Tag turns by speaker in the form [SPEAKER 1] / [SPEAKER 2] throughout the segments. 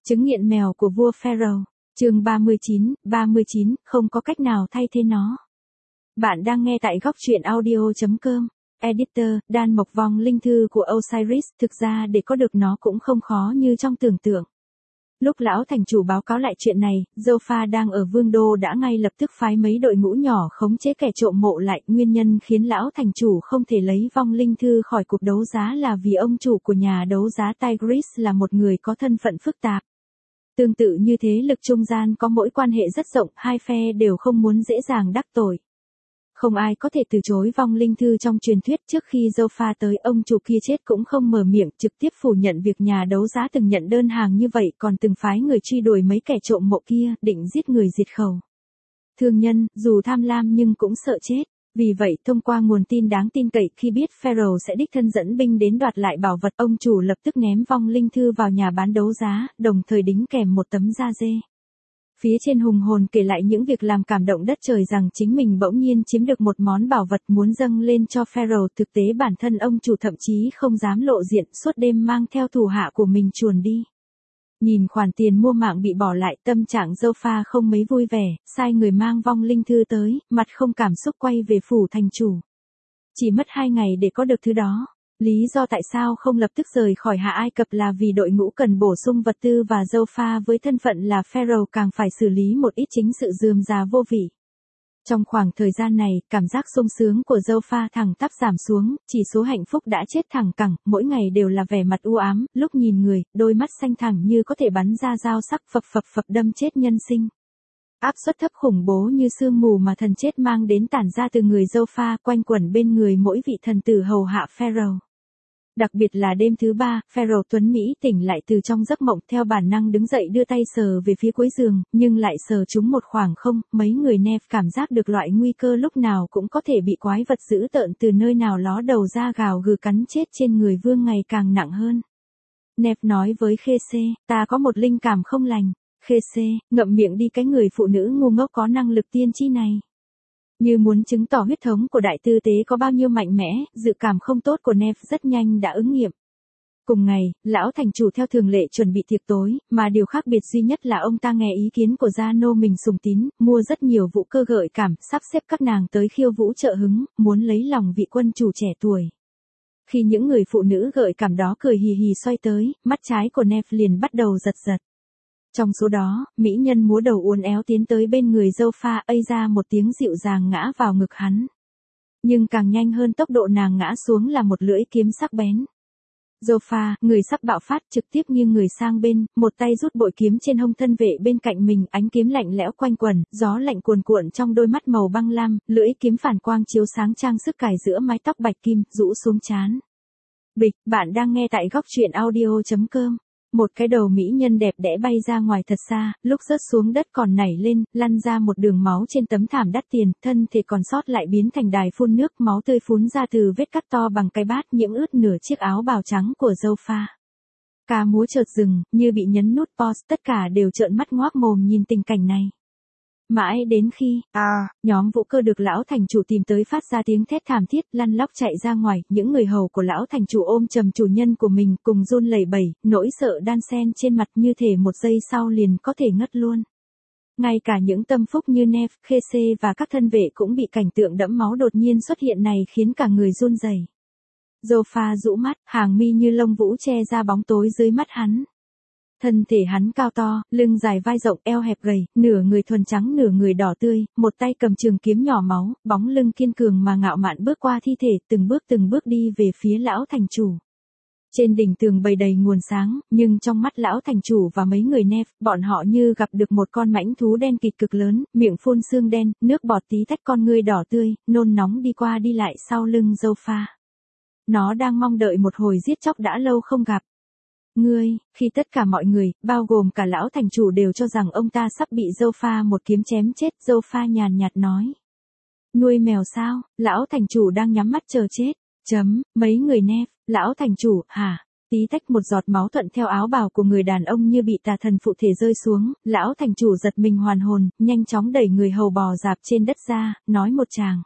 [SPEAKER 1] Chứng nghiện mèo của vua Pharaoh, chương 39, không có cách nào thay thế nó. Bạn đang nghe tại góc truyện audio.com. Editor, Đan Mộc Vong linh thư của Osiris, thực ra để có được nó cũng không khó như trong tưởng tượng. Lúc lão thành chủ báo cáo lại chuyện này, Zophar đang ở Vương Đô đã ngay lập tức phái mấy đội ngũ nhỏ khống chế kẻ trộm mộ lại. Nguyên nhân khiến lão thành chủ không thể lấy vong linh thư khỏi cuộc đấu giá là vì ông chủ của nhà đấu giá Tigris là một người có thân phận phức tạp. Tương tự như thế lực trung gian có mối quan hệ rất rộng, hai phe đều không muốn dễ dàng đắc tội. Không ai có thể từ chối vong linh thư trong truyền thuyết. Trước khi Zophar tới, ông chủ kia chết cũng không mở miệng, trực tiếp phủ nhận việc nhà đấu giá từng nhận đơn hàng như vậy, còn từng phái người truy đuổi mấy kẻ trộm mộ kia, định giết người diệt khẩu. Thương nhân, dù tham lam nhưng cũng sợ chết. Vì vậy, thông qua nguồn tin đáng tin cậy, khi biết Pharaoh sẽ đích thân dẫn binh đến đoạt lại bảo vật, ông chủ lập tức ném vong linh thư vào nhà bán đấu giá, đồng thời đính kèm một tấm da dê. Phía trên hùng hồn kể lại những việc làm cảm động đất trời, rằng chính mình bỗng nhiên chiếm được một món bảo vật muốn dâng lên cho Pharaoh. Thực tế bản thân ông chủ thậm chí không dám lộ diện, suốt đêm mang theo thủ hạ của mình chuồn đi. Nhìn khoản tiền mua mạng bị bỏ lại, tâm trạng Zophar không mấy vui vẻ, sai người mang vong linh thư tới, mặt không cảm xúc quay về phủ thành chủ. Chỉ mất 2 ngày để có được thứ đó. Lý do tại sao không lập tức rời khỏi Hạ Ai Cập là vì đội ngũ cần bổ sung vật tư và Zophar với thân phận là Pharaoh càng phải xử lý một ít chính sự rườm rà vô vị. Trong khoảng thời gian này, cảm giác sung sướng của Zophar thẳng tắp giảm xuống, chỉ số hạnh phúc đã chết thẳng cẳng, mỗi ngày đều là vẻ mặt u ám, lúc nhìn người, đôi mắt xanh thẳng như có thể bắn ra dao sắc phập đâm chết nhân sinh. Áp suất thấp khủng bố như sương mù mà thần chết mang đến tản ra từ người Zophar, quanh quẩn bên người mỗi vị thần tử hầu hạ Pharaoh. Đặc biệt là đêm thứ 3, Pharaoh tuấn Mỹ tỉnh lại từ trong giấc mộng, theo bản năng đứng dậy đưa tay sờ về phía cuối giường, nhưng lại sờ trúng một khoảng không. Mấy người Nef cảm giác được loại nguy cơ lúc nào cũng có thể bị quái vật dữ tợn từ nơi nào ló đầu ra gào gừ cắn chết trên người vương ngày càng nặng hơn. Nef nói với Khê-xê, ta có một linh cảm không lành. Khê-xê, ngậm miệng đi, cái người phụ nữ ngu ngốc có năng lực tiên tri này. Như muốn chứng tỏ huyết thống của đại tư tế có bao nhiêu mạnh mẽ, dự cảm không tốt của Nef rất nhanh đã ứng nghiệm. Cùng ngày, lão thành chủ theo thường lệ chuẩn bị tiệc tối, mà điều khác biệt duy nhất là ông ta nghe ý kiến của gia nô mình sùng tín, mua rất nhiều vũ cơ gợi cảm, sắp xếp các nàng tới khiêu vũ trợ hứng, muốn lấy lòng vị quân chủ trẻ tuổi. Khi những người phụ nữ gợi cảm đó cười hì hì xoay tới, mắt trái của Nef liền bắt đầu giật giật. Trong số đó, mỹ nhân múa đầu uốn éo tiến tới bên người Zophar, ây ra một tiếng dịu dàng ngã vào ngực hắn. Nhưng càng nhanh hơn tốc độ nàng ngã xuống là một lưỡi kiếm sắc bén. Zophar, người sắp bạo phát, trực tiếp nghiêng người sang bên, một tay rút bội kiếm trên hông thân vệ bên cạnh mình, ánh kiếm lạnh lẽo quanh quẩn, gió lạnh cuồn cuộn trong đôi mắt màu băng lam, lưỡi kiếm phản quang chiếu sáng trang sức cài giữa mái tóc bạch kim, rũ xuống trán. Bịch, bạn đang nghe tại góc truyện audio.com. Một cái đầu mỹ nhân đẹp đẽ bay ra ngoài thật xa, lúc rớt xuống đất còn nảy lên, lăn ra một đường máu trên tấm thảm đắt tiền, thân thể còn sót lại biến thành đài phun nước, máu tươi phún ra từ vết cắt to bằng cái bát, nhiễm ướt nửa chiếc áo bào trắng của Zophar. Ca múa chợt dừng, như bị nhấn nút pause, tất cả đều trợn mắt ngoác mồm nhìn tình cảnh này. Mãi đến khi, nhóm vũ cơ được lão thành chủ tìm tới phát ra tiếng thét thảm thiết, lăn lóc chạy ra ngoài, những người hầu của lão thành chủ ôm chầm chủ nhân của mình cùng run lẩy bẩy, nỗi sợ đan xen trên mặt như thể một giây sau liền có thể ngất luôn. Ngay cả những tâm phúc như Nef, Khê-xê và các thân vệ cũng bị cảnh tượng đẫm máu đột nhiên xuất hiện này khiến cả người run rẩy. Zophar rũ mắt, hàng mi như lông vũ che ra bóng tối dưới mắt hắn. Thân thể hắn cao to, lưng dài vai rộng, eo hẹp gầy, nửa người thuần trắng nửa người đỏ tươi, một tay cầm trường kiếm nhỏ máu, bóng lưng kiên cường mà ngạo mạn bước qua thi thể, từng bước đi về phía lão thành chủ. Trên đỉnh tường bày đầy nguồn sáng, nhưng trong mắt lão thành chủ và mấy người Nef, bọn họ như gặp được một con mãnh thú đen kịt cực lớn, miệng phun sương đen, nước bọt tí tách, con ngươi đỏ tươi, nôn nóng đi qua đi lại sau lưng Zophar. Nó đang mong đợi một hồi giết chóc đã lâu không gặp. Khi tất cả mọi người, bao gồm cả lão thành chủ đều cho rằng ông ta sắp bị Zophar một kiếm chém chết, Zophar nhàn nhạt nói. Nuôi mèo sao, lão thành chủ đang nhắm mắt chờ chết. Mấy người Nef, lão thành chủ, hả? Tí tách một giọt máu thuận theo áo bào của người đàn ông như bị tà thần phụ thể rơi xuống, lão thành chủ giật mình hoàn hồn, nhanh chóng đẩy người hầu bò rạp trên đất ra, nói một tràng.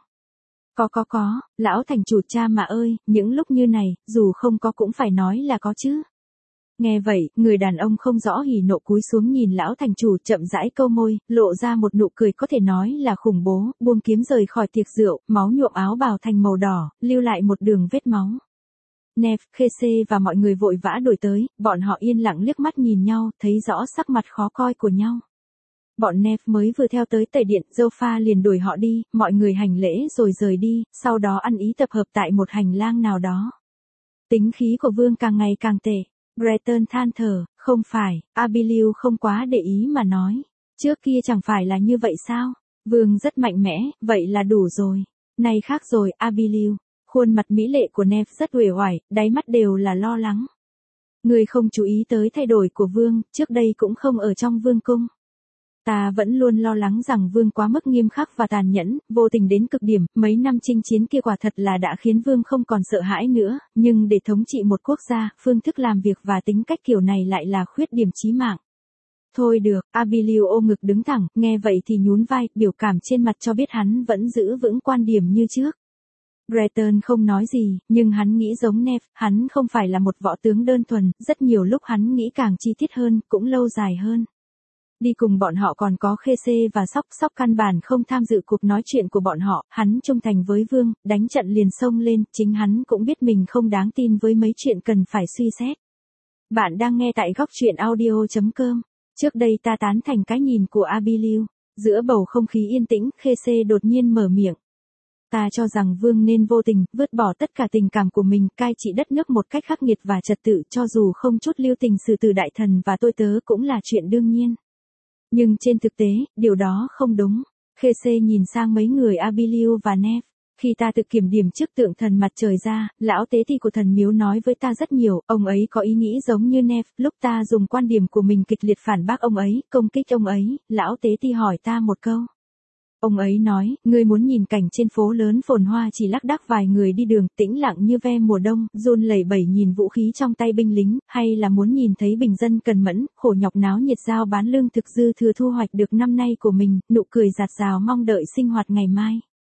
[SPEAKER 1] Có, lão thành chủ cha mà ơi, những lúc như này, dù không có cũng phải nói là có chứ. Nghe vậy, người đàn ông không rõ hỉ nộ cúi xuống nhìn lão thành chủ chậm rãi câu môi, lộ ra một nụ cười có thể nói là khủng bố, buông kiếm rời khỏi tiệc rượu, máu nhuộm áo bào thành màu đỏ, lưu lại một đường vết máu. Neve, Khê và mọi người vội vã đuổi tới, bọn họ yên lặng liếc mắt nhìn nhau, thấy rõ sắc mặt khó coi của nhau. Bọn Neve mới vừa theo tới tẩy điện, Zofa liền đuổi họ đi, mọi người hành lễ rồi rời đi, sau đó ăn ý tập hợp tại một hành lang nào đó. Tính khí của Vương càng ngày càng tệ. Breton than thở, không phải, Abiliu không quá để ý mà nói. Trước kia chẳng phải là như vậy sao? Vương rất mạnh mẽ, vậy là đủ rồi. Này khác rồi, Abiliu. Khuôn mặt mỹ lệ của Neve rất uể oải, đáy mắt đều là lo lắng. Người không chú ý tới thay đổi của Vương, trước đây cũng không ở trong Vương cung. Ta vẫn luôn lo lắng rằng Vương quá mức nghiêm khắc và tàn nhẫn, vô tình đến cực điểm, mấy năm chinh chiến kia quả thật là đã khiến Vương không còn sợ hãi nữa, nhưng để thống trị một quốc gia, phương thức làm việc và tính cách kiểu này lại là khuyết điểm chí mạng. Thôi được, Abiliu ôm ngực đứng thẳng, nghe vậy thì nhún vai, biểu cảm trên mặt cho biết hắn vẫn giữ vững quan điểm như trước. Breton không nói gì, nhưng hắn nghĩ giống Neve, hắn không phải là một võ tướng đơn thuần, rất nhiều lúc hắn nghĩ càng chi tiết hơn, cũng lâu dài hơn. Đi cùng bọn họ còn có Khê và Sóc căn bản không tham dự cuộc nói chuyện của bọn họ, hắn trung thành với Vương, đánh trận liền xông lên, chính hắn cũng biết mình không đáng tin với mấy chuyện cần phải suy xét. Bạn đang nghe tại góc truyện audio.com. Trước đây ta tán thành cái nhìn của Abiliu. Giữa bầu không khí yên tĩnh, Khê đột nhiên mở miệng. Ta cho rằng Vương nên vô tình, vứt bỏ tất cả tình cảm của mình, cai trị đất nước một cách khắc nghiệt và trật tự, cho dù không chút lưu tình xử từ đại thần và tôi tớ cũng là chuyện đương nhiên. Nhưng trên thực tế, điều đó không đúng. Khê nhìn sang mấy người Abiliu và Neve. Khi ta tự kiểm điểm trước tượng thần mặt trời ra, lão tế ti của thần miếu nói với ta rất nhiều, ông ấy có ý nghĩ giống như Neve, lúc ta dùng quan điểm của mình kịch liệt phản bác ông ấy, công kích ông ấy, lão tế ti hỏi ta một câu. Ông ấy nói, ngươi muốn nhìn cảnh trên phố lớn phồn hoa chỉ lác đác vài người đi đường, tĩnh lặng như ve mùa đông, run lẩy bẩy nhìn vũ khí trong tay binh lính, hay là muốn nhìn thấy bình dân cần mẫn, khổ nhọc náo nhiệt giao bán lương thực dư thừa thu hoạch được năm nay của mình, nụ cười rạt rào mong đợi sinh hoạt ngày mai.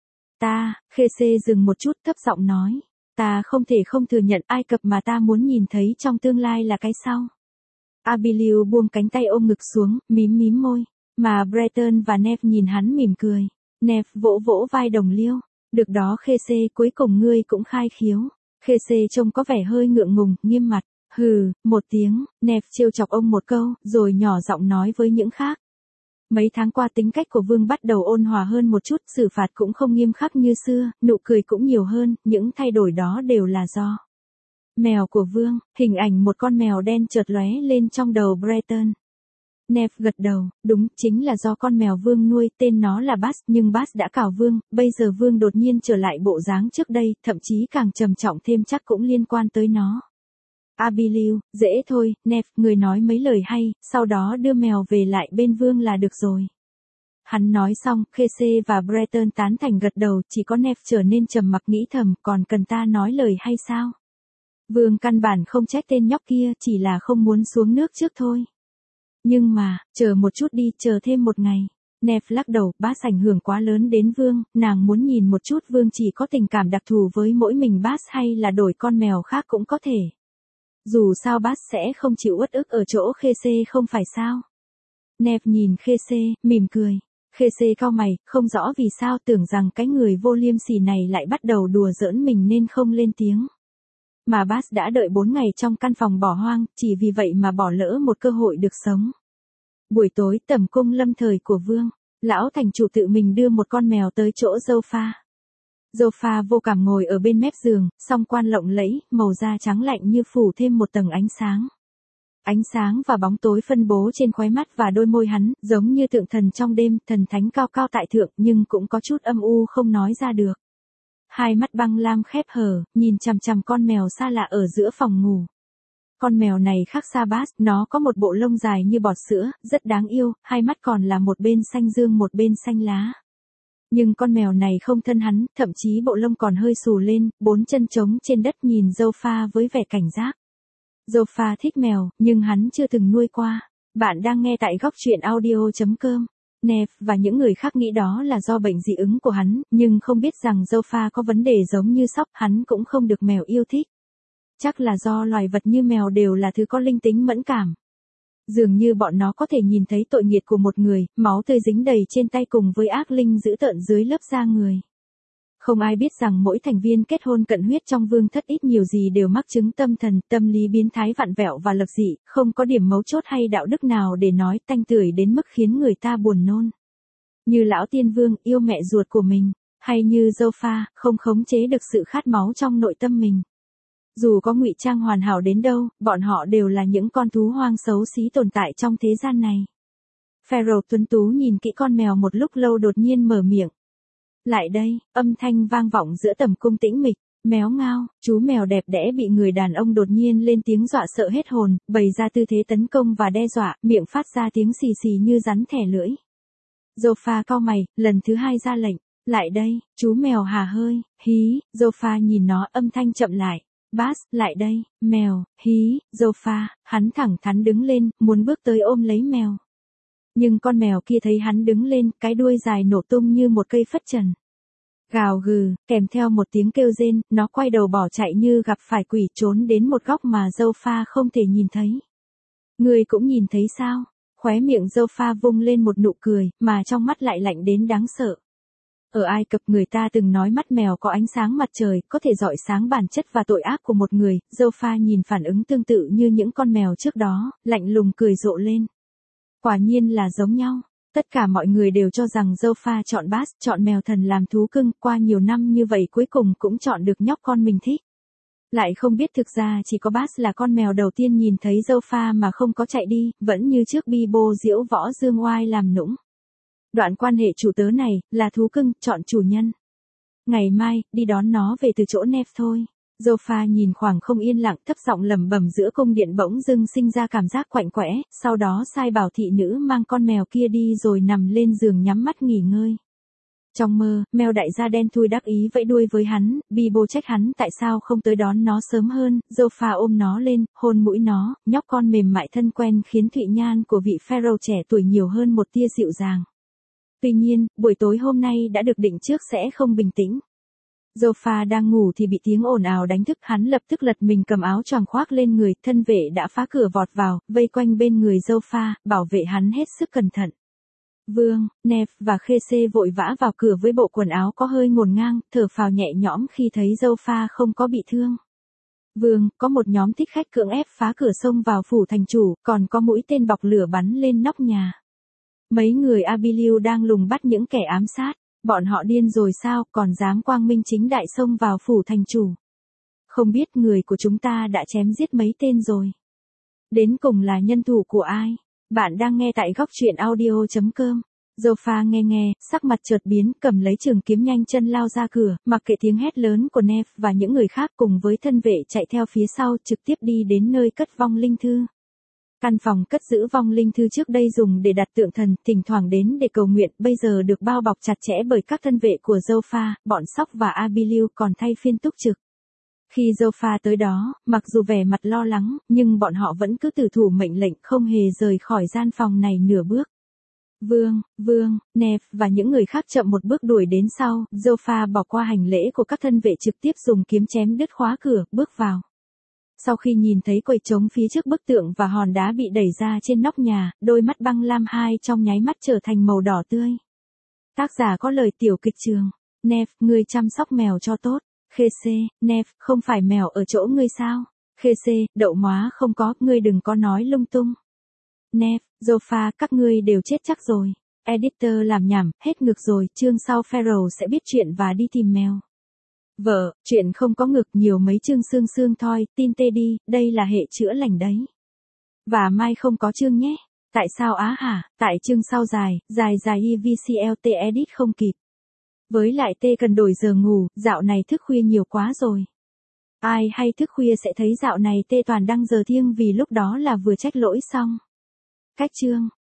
[SPEAKER 1] Ta, Khê dừng một chút thấp giọng nói, ta không thể không thừa nhận Ai Cập mà ta muốn nhìn thấy trong tương lai là cái sau. Abiliu buông cánh tay ôm ngực xuống, mím môi. Mà Breton và Neve nhìn hắn mỉm cười. Neve vỗ vỗ vai đồng liêu. Được đó Khê, cuối cùng ngươi cũng khai khiếu. Khê trông có vẻ hơi ngượng ngùng, nghiêm mặt. Hừ, một tiếng, Neve trêu chọc ông một câu, rồi nhỏ giọng nói với những khác. Mấy tháng qua tính cách của Vương bắt đầu ôn hòa hơn một chút, xử phạt cũng không nghiêm khắc như xưa, nụ cười cũng nhiều hơn, những thay đổi đó đều là do mèo của Vương. Hình ảnh một con mèo đen chợt lóe lên trong đầu Breton. Neve gật đầu, đúng, chính là do con mèo Vương nuôi, tên nó là Bass, nhưng Bass đã cào Vương, bây giờ Vương đột nhiên trở lại bộ dáng trước đây, thậm chí càng trầm trọng thêm chắc cũng liên quan tới nó. Abiliu, dễ thôi, Neve, người nói mấy lời hay, sau đó đưa mèo về lại bên Vương là được rồi. Hắn nói xong, Khê và Breton tán thành gật đầu, chỉ có Neve trở nên trầm mặc nghĩ thầm, còn cần ta nói lời hay sao? Vương căn bản không trách tên nhóc kia, chỉ là không muốn xuống nước trước thôi. Nhưng mà, chờ một chút đi, chờ thêm một ngày. Neve lắc đầu, Bass ảnh hưởng quá lớn đến Vương, nàng muốn nhìn một chút Vương chỉ có tình cảm đặc thù với mỗi mình Bass hay là đổi con mèo khác cũng có thể. Dù sao Bass sẽ không chịu uất ức ở chỗ Khê không phải sao. Neve nhìn Khê, mỉm cười. Khê cau mày, không rõ vì sao tưởng rằng cái người vô liêm sỉ này lại bắt đầu đùa giỡn mình nên không lên tiếng. Mà Bass đã đợi 4 ngày trong căn phòng bỏ hoang, chỉ vì vậy mà bỏ lỡ một cơ hội được sống. Buổi tối tẩm cung lâm thời của Vương, lão thành chủ tự mình đưa một con mèo tới chỗ Zofa. Zofa vô cảm ngồi ở bên mép giường, song quan lộng lẫy, màu da trắng lạnh như phủ thêm một tầng ánh sáng. Ánh sáng và bóng tối phân bố trên khóe mắt và đôi môi hắn, giống như tượng thần trong đêm, thần thánh cao cao tại thượng nhưng cũng có chút âm u không nói ra được. Hai mắt băng lam khép hờ, nhìn chằm chằm con mèo xa lạ ở giữa phòng ngủ. Con mèo này khác xa Bass, nó có một bộ lông dài như bọt sữa, rất đáng yêu, hai mắt còn là một bên xanh dương một bên xanh lá. Nhưng con mèo này không thân hắn, thậm chí bộ lông còn hơi xù lên, 4 chân trống trên đất nhìn Zofa với vẻ cảnh giác. Zofa thích mèo, nhưng hắn chưa từng nuôi qua. Bạn đang nghe tại góc truyện audio.com. Neve và những người khác nghĩ đó là do bệnh dị ứng của hắn, nhưng không biết rằng Zofa có vấn đề giống như Sóc, hắn cũng không được mèo yêu thích. Chắc là do loài vật như mèo đều là thứ có linh tính mẫn cảm. Dường như bọn nó có thể nhìn thấy tội nghiệt của một người, máu tươi dính đầy trên tay cùng với ác linh dữ tợn dưới lớp da người. Không ai biết rằng mỗi thành viên kết hôn cận huyết trong vương thất ít nhiều gì đều mắc chứng tâm thần, tâm lý biến thái vặn vẹo và lập dị, không có điểm mấu chốt hay đạo đức nào để nói tanh tưởi đến mức khiến người ta buồn nôn. Như lão tiên vương yêu mẹ ruột của mình, hay như Joffa, không khống chế được sự khát máu trong nội tâm mình. Dù có ngụy trang hoàn hảo đến đâu, bọn họ đều là những con thú hoang xấu xí tồn tại trong thế gian này. Pharaoh tuấn tú nhìn kỹ con mèo một lúc lâu đột nhiên mở miệng. Lại đây, âm thanh vang vọng giữa tầm cung tĩnh mịch, méo ngao, chú mèo đẹp đẽ bị người đàn ông đột nhiên lên tiếng dọa sợ hết hồn, bày ra tư thế tấn công và đe dọa, miệng phát ra tiếng xì xì như rắn thẻ lưỡi. Joffa cau mày, lần thứ hai ra lệnh, lại đây, chú mèo hà hơi, hí, Joffa nhìn nó âm thanh chậm lại. Bass, lại đây, mèo, hí, Joffa, hắn thẳng thắn đứng lên, muốn bước tới ôm lấy mèo. Nhưng con mèo kia thấy hắn đứng lên, cái đuôi dài nổ tung như một cây phất trần. Gào gừ, kèm theo một tiếng kêu rên, nó quay đầu bỏ chạy như gặp phải quỷ trốn đến một góc mà Joffa không thể nhìn thấy. Người cũng nhìn thấy sao? Khóe miệng Joffa vung lên một nụ cười, mà trong mắt lại lạnh đến đáng sợ. Ở Ai Cập người ta từng nói mắt mèo có ánh sáng mặt trời, có thể rọi sáng bản chất và tội ác của một người. Joffa nhìn phản ứng tương tự như những con mèo trước đó, lạnh lùng cười rộ lên. Quả nhiên là giống nhau. Tất cả mọi người đều cho rằng Joffa chọn Bass, chọn mèo thần làm thú cưng, qua nhiều năm như vậy cuối cùng cũng chọn được nhóc con mình thích. Lại không biết thực ra chỉ có Bass là con mèo đầu tiên nhìn thấy Joffa mà không có chạy đi, vẫn như trước bi bô diễu võ dương oai làm nũng. Đoạn quan hệ chủ tớ này, là thú cưng, chọn chủ nhân. Ngày mai, đi đón nó về từ chỗ Nef thôi. Joffa nhìn khoảng không yên lặng, thấp giọng lẩm bẩm giữa cung điện bỗng dưng sinh ra cảm giác quạnh quẽ, sau đó sai bảo thị nữ mang con mèo kia đi rồi nằm lên giường nhắm mắt nghỉ ngơi. Trong mơ, mèo đại gia đen thui đắc ý vẫy đuôi với hắn, Bibo trách hắn tại sao không tới đón nó sớm hơn, Joffa ôm nó lên, hôn mũi nó, nhóc con mềm mại thân quen khiến thụy nhan của vị Pharaoh trẻ tuổi nhiều hơn một tia dịu dàng. Tuy nhiên, buổi tối hôm nay đã được định trước sẽ không bình tĩnh. Joffa đang ngủ thì bị tiếng ồn ào đánh thức, hắn lập tức lật mình cầm áo choàng khoác lên người, thân vệ đã phá cửa vọt vào, vây quanh bên người Joffa, bảo vệ hắn hết sức cẩn thận. Vương, Nef và Khê vội vã vào cửa với bộ quần áo có hơi ngổn ngang, thở phào nhẹ nhõm khi thấy Joffa không có bị thương. Vương, có một nhóm thích khách cưỡng ép phá cửa xông vào phủ thành chủ, còn có mũi tên bọc lửa bắn lên nóc nhà. Mấy người Abiliu đang lùng bắt những kẻ ám sát, bọn họ điên rồi sao, còn dám quang minh chính đại xông vào phủ thành chủ. Không biết người của chúng ta đã chém giết mấy tên rồi. Đến cùng là nhân thủ của ai? Bạn đang nghe tại góc truyện audio.com. Joffa nghe, sắc mặt chợt biến, cầm lấy trường kiếm nhanh chân lao ra cửa, mặc kệ tiếng hét lớn của Nef và những người khác cùng với thân vệ chạy theo phía sau, trực tiếp đi đến nơi cất vong linh thư. Căn phòng cất giữ vong linh thư trước đây dùng để đặt tượng thần, thỉnh thoảng đến để cầu nguyện, bây giờ được bao bọc chặt chẽ bởi các thân vệ của Joffa, bọn Sóc và Abiliu còn thay phiên túc trực. Khi Joffa tới đó, mặc dù vẻ mặt lo lắng, nhưng bọn họ vẫn cứ tử thủ mệnh lệnh không hề rời khỏi gian phòng này nửa bước. Vương, Nef và những người khác chậm một bước đuổi đến sau, Joffa bỏ qua hành lễ của các thân vệ trực tiếp dùng kiếm chém đứt khóa cửa, bước vào. Sau khi nhìn thấy quầy trống phía trước bức tượng và hòn đá bị đẩy ra trên nóc nhà, đôi mắt băng lam hai trong nháy mắt trở thành màu đỏ tươi. Tác giả có lời tiểu kịch trường. Nef, ngươi chăm sóc mèo cho tốt. Khê, Nef, không phải mèo ở chỗ ngươi sao? Khê, đậu móa không có, ngươi đừng có nói lung tung. Nef, Joffa, các ngươi đều chết chắc rồi. Editor làm nhảm, hết ngược rồi, chương sau Pharaoh sẽ biết chuyện và đi tìm mèo. Vợ, chuyện không có ngược nhiều mấy chương xương thôi, tin tê đi, đây là hệ chữa lành đấy. Và mai không có chương nhé. Tại sao á hả, tại chương sau dài EVCLT edit không kịp. Với lại tê cần đổi giờ ngủ, dạo này thức khuya nhiều quá rồi. Ai hay thức khuya sẽ thấy dạo này tê toàn đăng giờ thiêng vì lúc đó là vừa trách lỗi xong. Cách chương.